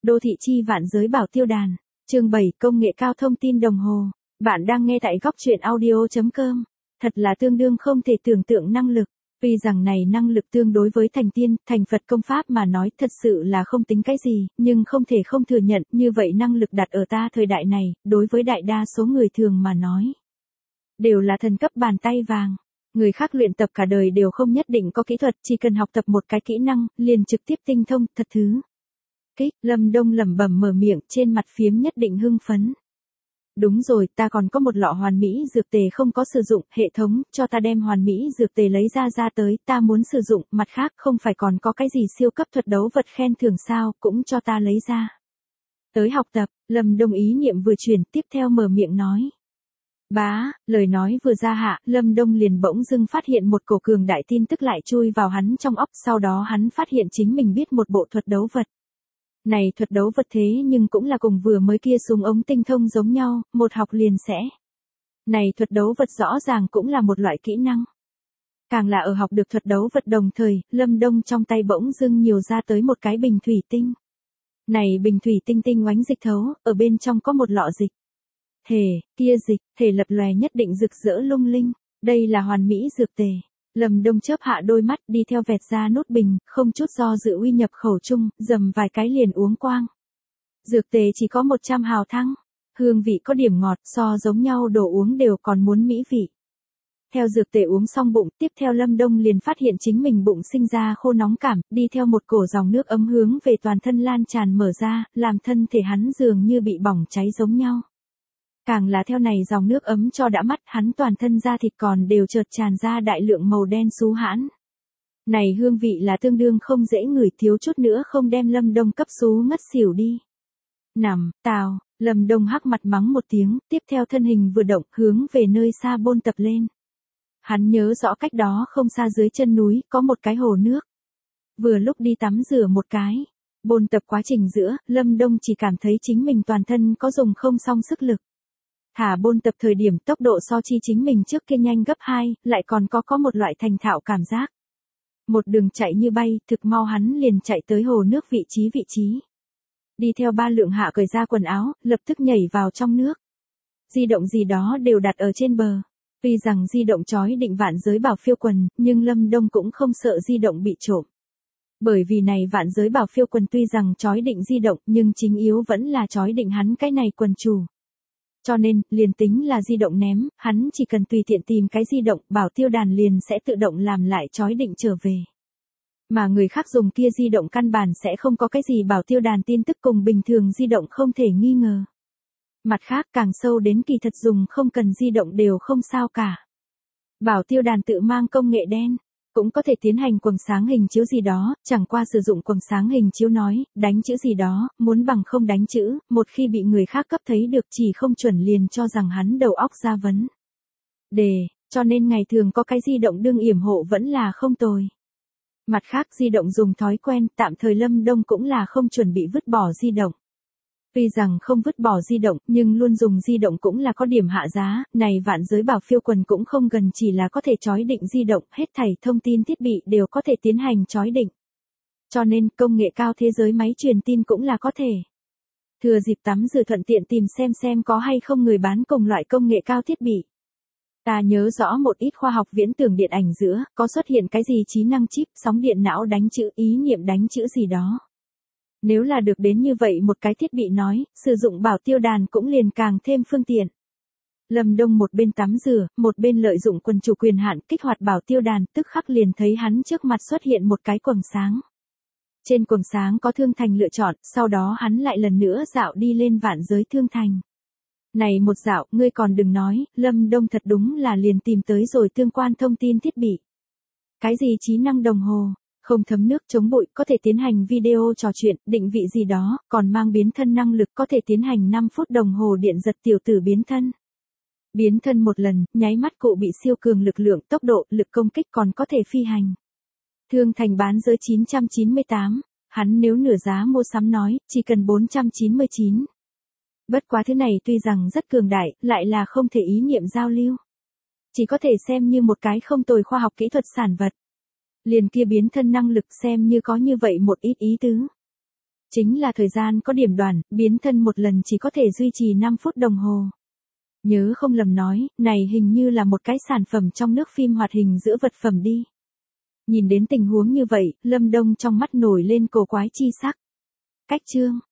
Đô thị chi vạn giới bảo tiêu đàn. Chương 7 công nghệ cao thông tin đồng hồ. Bạn đang nghe tại góc truyện audio.com. Thật là tương đương không thể tưởng tượng năng lực. Tuy rằng này năng lực tương đối với thành tiên, thành Phật công pháp mà nói thật sự là không tính cái gì, nhưng không thể không thừa nhận như vậy năng lực đặt ở ta thời đại này, đối với đại đa số người thường mà nói. Đều là thần cấp bàn tay vàng. Người khác luyện tập cả đời đều không nhất định có kỹ thuật, chỉ cần học tập một cái kỹ năng, liền trực tiếp tinh thông, thật thứ. Lâm Đông lẩm bẩm mở miệng, trên mặt phiếm nhất định hưng phấn. Đúng rồi, ta còn có một lọ hoàn mỹ dược tề không có sử dụng, hệ thống, cho ta đem hoàn mỹ dược tề lấy ra tới, ta muốn sử dụng, mặt khác không phải còn có cái gì siêu cấp thuật đấu vật khen thưởng sao, cũng cho ta lấy ra. Tới học tập, Lâm Đông ý niệm vừa chuyển, tiếp theo mở miệng nói. Bá, lời nói vừa ra hạ, Lâm Đông liền bỗng dưng phát hiện một cổ cường đại tin tức lại chui vào hắn trong óc, sau đó hắn phát hiện chính mình biết một bộ thuật đấu vật. Này thuật đấu vật thế nhưng cũng là cùng vừa mới kia súng ống tinh thông giống nhau, một học liền sẽ. Này thuật đấu vật rõ ràng cũng là một loại kỹ năng. Càng là ở học được thuật đấu vật đồng thời, Lâm Đông trong tay bỗng dưng nhiều ra tới một cái bình thủy tinh. Này bình thủy tinh tinh oánh dịch thấu, ở bên trong có một lọ dịch. Kia dịch, thể lập lòe nhất định rực rỡ lung linh, đây là hoàn mỹ dược tề. Lâm Đông chớp hạ đôi mắt đi theo vẹt ra nút bình, không chút do dự uy nhập khẩu chung, dầm vài cái liền uống quang. Dược tề chỉ có 100 hào thăng, hương vị có điểm ngọt, so giống nhau đồ uống đều còn muốn mỹ vị. Theo dược tề uống xong bụng, tiếp theo Lâm Đông liền phát hiện chính mình bụng sinh ra khô nóng cảm, đi theo một cổ dòng nước ấm hướng về toàn thân lan tràn mở ra, làm thân thể hắn dường như bị bỏng cháy giống nhau. Càng là theo này dòng nước ấm cho đã mắt, hắn toàn thân da thịt còn đều chợt tràn ra đại lượng màu đen xú hãn. Này hương vị là tương đương không dễ ngửi, thiếu chút nữa không đem Lâm Đông cấp xú ngất xỉu đi. Nằm, tào, Lâm Đông hắc mặt mắng một tiếng, tiếp theo thân hình vừa động, hướng về nơi xa bôn tập lên. Hắn nhớ rõ cách đó không xa dưới chân núi, có một cái hồ nước. Vừa lúc đi tắm rửa một cái. Bôn tập quá trình giữa, Lâm Đông chỉ cảm thấy chính mình toàn thân có dùng không xong sức lực. Thả bôn tập thời điểm tốc độ so chi chính mình trước kia nhanh gấp 2, lại còn có một loại thành thạo cảm giác. Một đường chạy như bay, thực mau hắn liền chạy tới hồ nước vị trí. Đi theo ba lượng hạ cởi ra quần áo, lập tức nhảy vào trong nước. Di động gì đó đều đặt ở trên bờ. Tuy rằng di động chói định vạn giới bảo phiêu quần, nhưng Lâm Đông cũng không sợ di động bị trộm. Bởi vì này vạn giới bảo phiêu quần tuy rằng chói định di động, nhưng chính yếu vẫn là chói định hắn cái này quần chủ. Cho nên, liền tính là di động ném, hắn chỉ cần tùy tiện tìm cái di động, bảo tiêu đàn liền sẽ tự động làm lại chói định trở về. Mà người khác dùng kia di động căn bản sẽ không có cái gì bảo tiêu đàn tin tức cùng bình thường di động không thể nghi ngờ. Mặt khác càng sâu đến kỳ thật dùng không cần di động đều không sao cả. Bảo tiêu đàn tự mang công nghệ đen. Cũng có thể tiến hành quầng sáng hình chiếu gì đó, chẳng qua sử dụng quầng sáng hình chiếu nói, đánh chữ gì đó, muốn bằng không đánh chữ, một khi bị người khác cấp thấy được chỉ không chuẩn liền cho rằng hắn đầu óc ra vấn đề, cho nên ngày thường có cái di động đương yểm hộ vẫn là không tồi. Mặt khác di động dùng thói quen, tạm thời Lâm Đông cũng là không chuẩn bị vứt bỏ di động. Tuy rằng không vứt bỏ di động, nhưng luôn dùng di động cũng là có điểm hạ giá, này vạn giới bảo phiêu quần cũng không gần chỉ là có thể chói định di động, hết thảy thông tin thiết bị đều có thể tiến hành chói định. Cho nên, công nghệ cao thế giới máy truyền tin cũng là có thể. Thừa dịp tắm rửa thuận tiện tìm xem có hay không người bán cùng loại công nghệ cao thiết bị. Ta nhớ rõ một ít khoa học viễn tưởng điện ảnh giữa, có xuất hiện cái gì trí năng chip, sóng điện não đánh chữ, ý niệm đánh chữ gì đó. Nếu là được đến như vậy một cái thiết bị nói, sử dụng bảo tiêu đàn cũng liền càng thêm phương tiện. Lâm Đông một bên tắm rửa, một bên lợi dụng quần chủ quyền hạn kích hoạt bảo tiêu đàn, tức khắc liền thấy hắn trước mặt xuất hiện một cái quầng sáng. Trên quầng sáng có thương thành lựa chọn, sau đó hắn lại lần nữa dạo đi lên vạn giới thương thành. Này một dạo, ngươi còn đừng nói, Lâm Đông thật đúng là liền tìm tới rồi tương quan thông tin thiết bị. Cái gì trí năng đồng hồ? Không thấm nước chống bụi, có thể tiến hành video trò chuyện, định vị gì đó, còn mang biến thân năng lực có thể tiến hành 5 phút đồng hồ điện giật tiểu tử biến thân. Biến thân một lần, nháy mắt cụ bị siêu cường lực lượng, tốc độ, lực công kích còn có thể phi hành. Thương thành bán giới 998, hắn nếu nửa giá mua sắm nói, chỉ cần 499. Bất quá thứ này tuy rằng rất cường đại, lại là không thể ý niệm giao lưu. Chỉ có thể xem như một cái không tồi khoa học kỹ thuật sản vật. Liền kia biến thân năng lực xem như có như vậy một ít ý tứ. Chính là thời gian có điểm đoạn, biến thân một lần chỉ có thể duy trì 5 phút đồng hồ. Nhớ không lầm nói, này hình như là một cái sản phẩm trong nước phim hoạt hình giữa vật phẩm đi. Nhìn đến tình huống như vậy, Lâm Đông trong mắt nổi lên cổ quái chi sắc. Cách chương